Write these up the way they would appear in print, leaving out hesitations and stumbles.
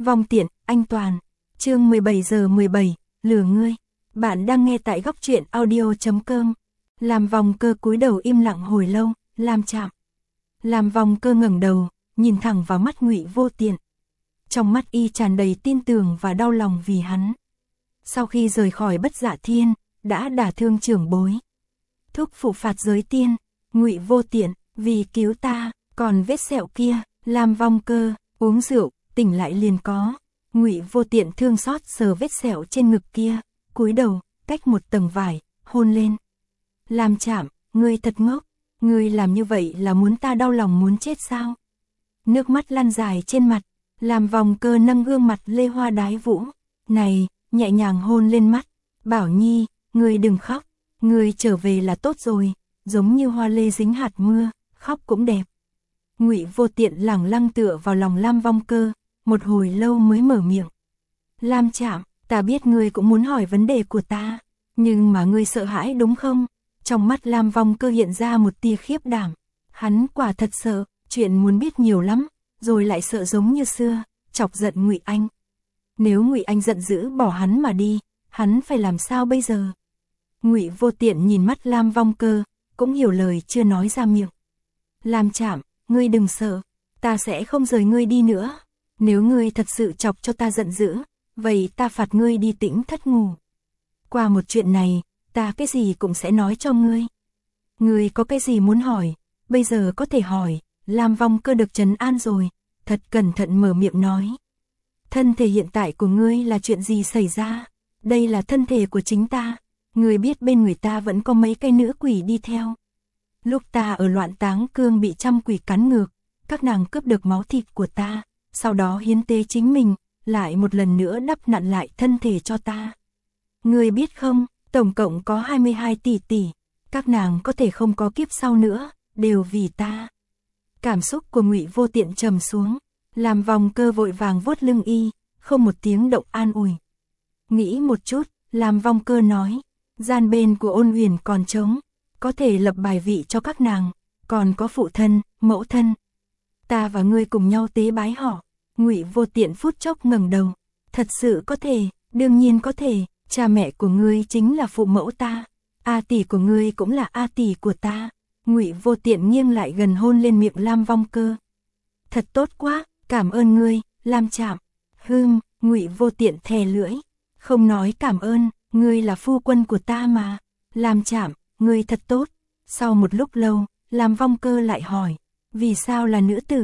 Vong tiện, anh Toàn. Chương 17:17, lừa ngươi. Bạn đang nghe tại góc truyện audio.com. Làm Vong Cơ cúi đầu im lặng hồi lâu, Lam chạm. Làm Vong Cơ ngẩng đầu, nhìn thẳng vào mắt Ngụy Vô Tiện. Trong mắt y tràn đầy tin tưởng và đau lòng vì hắn. Sau khi rời khỏi Bất Dạ Thiên, đã đả thương trưởng bối. Thúc phụ phạt giới tiên, Ngụy Vô Tiện, vì cứu ta, còn vết sẹo kia, Lam Vong Cơ, uống rượu, tỉnh lại liền có. Ngụy Vô Tiện thương xót sờ vết sẹo trên ngực kia, cúi đầu, cách một tầng vải, hôn lên. Lam chạm, ngươi thật ngốc, ngươi làm như vậy là muốn ta đau lòng muốn chết sao? Nước mắt lăn dài trên mặt, Lam Vong Cơ nâng gương mặt lê hoa đái vũ, này, nhẹ nhàng hôn lên mắt, Bảo Nhi, ngươi đừng khóc, ngươi trở về là tốt rồi, giống như hoa lê dính hạt mưa, khóc cũng đẹp. Ngụy Vô Tiện lẳng lăng tựa vào lòng Lam Vong Cơ, một hồi lâu mới mở miệng. Lam chạm, ta biết ngươi cũng muốn hỏi vấn đề của ta, nhưng mà ngươi sợ hãi đúng không? Trong mắt Lam Vong Cơ hiện ra một tia khiếp đảm, hắn quả thật sợ, chuyện muốn biết nhiều lắm, rồi lại sợ giống như xưa, chọc giận Ngụy Anh. Nếu Ngụy Anh giận dữ bỏ hắn mà đi, hắn phải làm sao bây giờ? Ngụy Vô Tiện nhìn mắt Lam Vong Cơ, cũng hiểu lời chưa nói ra miệng. Lam chạm, ngươi đừng sợ, ta sẽ không rời ngươi đi nữa. Nếu ngươi thật sự chọc cho ta giận dữ, vậy ta phạt ngươi đi Tĩnh Thất ngủ. Qua một chuyện này, ta cái gì cũng sẽ nói cho ngươi. Ngươi có cái gì muốn hỏi, bây giờ có thể hỏi. Lam Vong Cơ được trấn an rồi, thật cẩn thận mở miệng nói. Thân thể hiện tại của ngươi là chuyện gì xảy ra? Đây là thân thể của chính ta. Ngươi biết bên người ta vẫn có mấy cái nữ quỷ đi theo. Lúc ta ở Loạn Táng Cương bị trăm quỷ cắn ngược, các nàng cướp được máu thịt của ta, sau đó hiến tế chính mình, lại một lần nữa đắp nặn lại thân thể cho ta. Ngươi biết không, tổng cộng có 22 tỷ, các nàng có thể không có kiếp sau nữa, đều vì ta. Cảm xúc của Ngụy Vô Tiện trầm xuống, Lam Vong Cơ vội vàng vuốt lưng y, không một tiếng động an ủi. Nghĩ một chút, Lam Vong Cơ nói, gian bên của Ôn Huyền còn trống, có thể lập bài vị cho các nàng, còn có phụ thân, mẫu thân. Ta và ngươi cùng nhau tế bái họ. Ngụy Vô Tiện phút chốc ngẩng đầu, thật sự có thể, đương nhiên có thể, cha mẹ của ngươi chính là phụ mẫu ta, A tỷ của ngươi cũng là A tỷ của ta. Ngụy Vô Tiện nghiêng lại gần hôn lên miệng Lam Vong Cơ. Thật tốt quá, cảm ơn ngươi, Lam chạm. Ngụy Vô Tiện thè lưỡi, không nói cảm ơn, ngươi là phu quân của ta mà. Lam chạm, ngươi thật tốt. Sau một lúc lâu, Lam Vong Cơ lại hỏi, vì sao là nữ tử?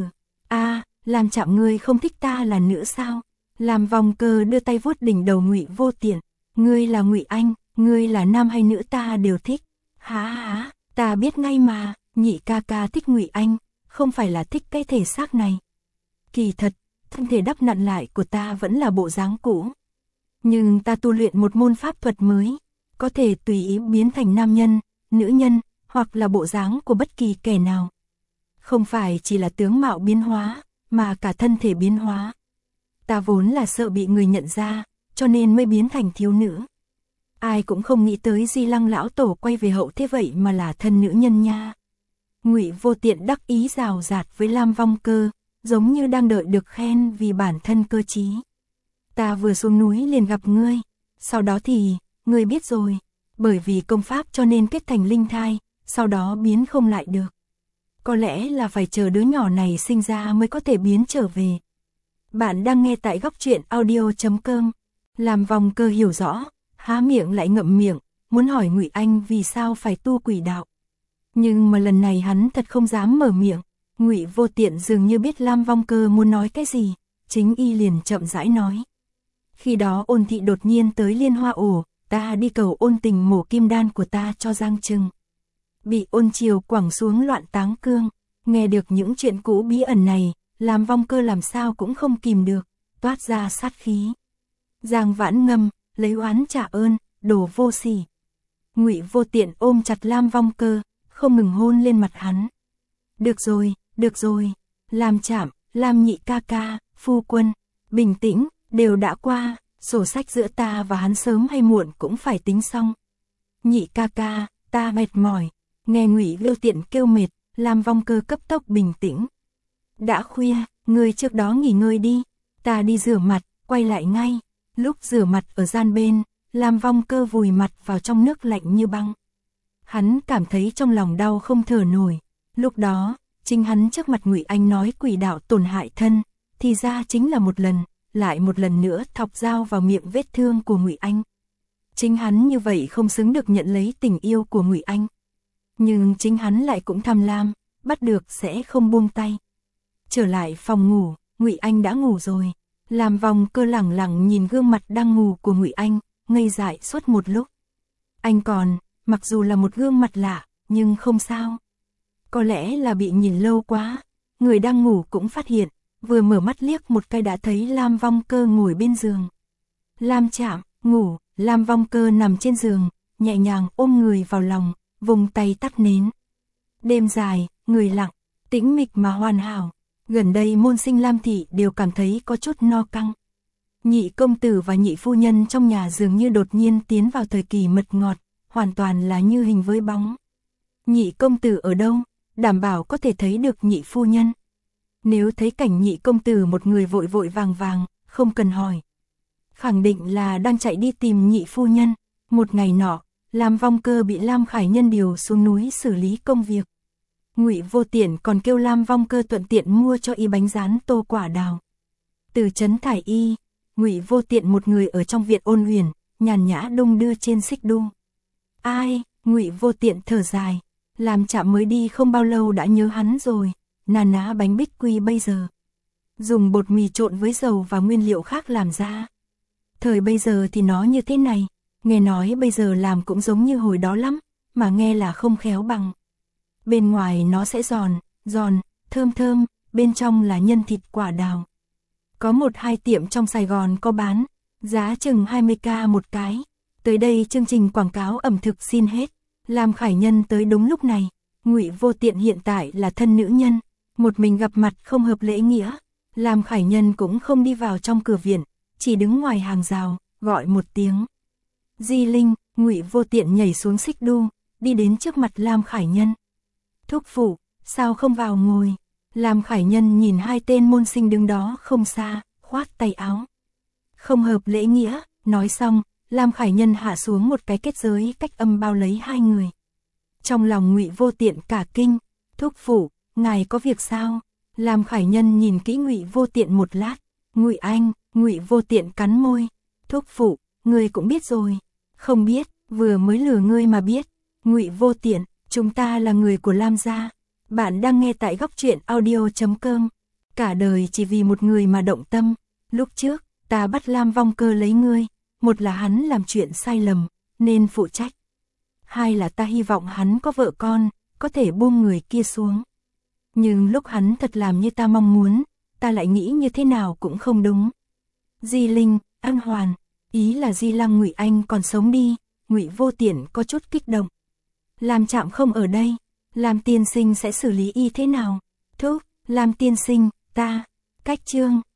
Lam chạm, ngươi không thích ta là nữ sao? Lam Vong Cơ đưa tay vuốt đỉnh đầu Ngụy Vô Tiện, ngươi là Ngụy Anh, ngươi là nam hay nữ ta đều thích. Hả? Ta biết ngay mà, Nhị ca ca thích Ngụy Anh, không phải là thích cái thể xác này. Kỳ thật, thân thể đắp nặn lại của ta vẫn là bộ dáng cũ. Nhưng ta tu luyện một môn pháp thuật mới, có thể tùy ý biến thành nam nhân, nữ nhân, hoặc là bộ dáng của bất kỳ kẻ nào. Không phải chỉ là tướng mạo biến hóa, mà cả thân thể biến hóa. Ta vốn là sợ bị người nhận ra, cho nên mới biến thành thiếu nữ. Ai cũng không nghĩ tới Di Lăng lão tổ quay về hậu thế vậy mà là thân nữ nhân nha. Ngụy Vô Tiện đắc ý rào rạt với Lam Vong Cơ, giống như đang đợi được khen vì bản thân cơ trí. Ta vừa xuống núi liền gặp ngươi, sau đó thì, ngươi biết rồi, bởi vì công pháp cho nên kết thành linh thai, sau đó biến không lại được. Có lẽ là phải chờ đứa nhỏ này sinh ra mới có thể biến trở về. Bạn đang nghe tại góc truyện audio.com. Lam Vong Cơ hiểu rõ, há miệng lại ngậm miệng, muốn hỏi Ngụy Anh vì sao phải tu quỷ đạo. Nhưng mà lần này hắn thật không dám mở miệng. Ngụy Vô Tiện dường như biết Lam Vong Cơ muốn nói cái gì, chính y liền chậm rãi nói. Khi đó Ôn thị đột nhiên tới Liên Hoa ổ, ta đi cầu ôn tình mổ kim đan của ta cho Giang Trừng. Bị Ôn Triều quẳng xuống Loạn Táng Cương, nghe được những chuyện cũ bí ẩn này, Lam Vong Cơ làm sao cũng không kìm được, toát ra sát khí. Giang Vãn Ngâm, lấy oán trả ơn, đồ vô sỉ. Ngụy Vô Tiện ôm chặt Lam Vong Cơ, không ngừng hôn lên mặt hắn. Được rồi, Lam chạm, Lam nhị ca ca, phu quân, bình tĩnh, đều đã qua, sổ sách giữa ta và hắn sớm hay muộn cũng phải tính xong. Nhị ca ca, ta mệt mỏi. Nghe Ngụy Vô Tiện kêu mệt, Lam Vong Cơ cấp tốc bình tĩnh. Đã khuya, ngươi trước đó nghỉ ngơi đi, Ta đi rửa mặt, quay lại ngay. Lúc rửa mặt ở gian bên, Lam Vong Cơ vùi mặt vào trong nước lạnh như băng. Hắn cảm thấy trong lòng đau không thở nổi. Lúc đó, chính hắn trước mặt Ngụy Anh nói quỷ đạo tổn hại thân, thì ra chính là một lần, lại một lần nữa thọc dao vào miệng vết thương của Ngụy Anh. Chính hắn như vậy không xứng được nhận lấy tình yêu của Ngụy Anh. Nhưng chính hắn lại cũng tham lam, bắt được sẽ không buông tay. Trở lại phòng ngủ, Ngụy Anh đã ngủ rồi. Lam Vong Cơ lẳng lặng nhìn gương mặt đang ngủ của Ngụy Anh, ngây dại suốt một lúc. Anh còn, mặc dù là một gương mặt lạ, nhưng không sao. Có lẽ là bị nhìn lâu quá, người đang ngủ cũng phát hiện, vừa mở mắt liếc một cái đã thấy Lam Vong Cơ ngồi bên giường. Lam Trạm, ngủ, Lam Vong Cơ nằm trên giường, nhẹ nhàng ôm người vào lòng, vùng tay tắt nến. Đêm dài, người lặng, tĩnh mịch mà hoàn hảo. Gần đây môn sinh Lam Thị đều cảm thấy có chút no căng. Nhị công tử và nhị phu nhân trong nhà dường như đột nhiên tiến vào thời kỳ mật ngọt, hoàn toàn là như hình với bóng. Nhị công tử ở đâu? Đảm bảo có thể thấy được nhị phu nhân. Nếu thấy cảnh nhị công tử một người vội vội vàng vàng, không cần hỏi. Khẳng định là đang chạy đi tìm nhị phu nhân. Một ngày nọ, Lam Vong Cơ bị Lam Khải Nhân điều xuống núi xử lý công việc. Ngụy Vô Tiện còn kêu Lam Vong Cơ thuận tiện mua cho y bánh rán tô quả đào. Từ trấn thải y, Ngụy Vô Tiện một người ở trong viện Ôn Huyền, nhàn nhã đung đưa trên xích đu. Ai? Ngụy Vô Tiện thở dài. Lam Trạm mới đi không bao lâu đã nhớ hắn rồi. Nà ná bánh bích quy bây giờ dùng bột mì trộn với dầu và nguyên liệu khác làm ra. Thời bây giờ thì nó như thế này, nghe nói bây giờ làm cũng giống như hồi đó lắm, mà nghe là không khéo bằng. Bên ngoài nó sẽ giòn, thơm thơm, bên trong là nhân thịt quả đào. Có 1-2 tiệm trong Sài Gòn có bán, giá chừng 20k một cái. Tới đây chương trình quảng cáo ẩm thực xin hết. Lam Khải Nhân tới đúng lúc này. Ngụy Vô Tiện hiện tại là thân nữ nhân, một mình gặp mặt không hợp lễ nghĩa. Lam Khải Nhân cũng không đi vào trong cửa viện, chỉ đứng ngoài hàng rào, gọi một tiếng. Di Linh. Ngụy Vô Tiện nhảy xuống xích đu, đi đến trước mặt Lam Khải Nhân. Thúc phụ, sao không vào ngồi? Lam Khải Nhân nhìn hai tên môn sinh đứng đó không xa, khoát tay áo. Không hợp lễ nghĩa. Nói xong, Lam Khải Nhân hạ xuống một cái kết giới cách âm bao lấy hai người. Trong lòng Ngụy Vô Tiện cả kinh. Thúc phụ, ngài có việc sao? Lam Khải Nhân nhìn kỹ Ngụy Vô Tiện một lát. Ngụy Anh. Ngụy Vô Tiện cắn môi. Thúc phụ, ngươi cũng biết rồi. Không biết, vừa mới lừa ngươi mà biết. Ngụy Vô Tiện, chúng ta là người của Lam gia. Bạn đang nghe tại góc truyện audio.com. Cả đời chỉ vì một người mà động tâm. Lúc trước, ta bắt Lam Vong Cơ lấy ngươi. Một là hắn làm chuyện sai lầm, nên phụ trách. Hai là ta hy vọng hắn có vợ con, có thể buông người kia xuống. Nhưng lúc hắn thật làm như ta mong muốn, ta lại nghĩ như thế nào cũng không đúng. Di Linh, An Hoàn, ý là Di Lăng Ngụy Anh còn sống đi. Ngụy Vô Tiện có chút kích động. Lam Trạm không ở đây, Lam tiên sinh sẽ xử lý y thế nào? Thúc, Lam tiên sinh, ta. Cách chương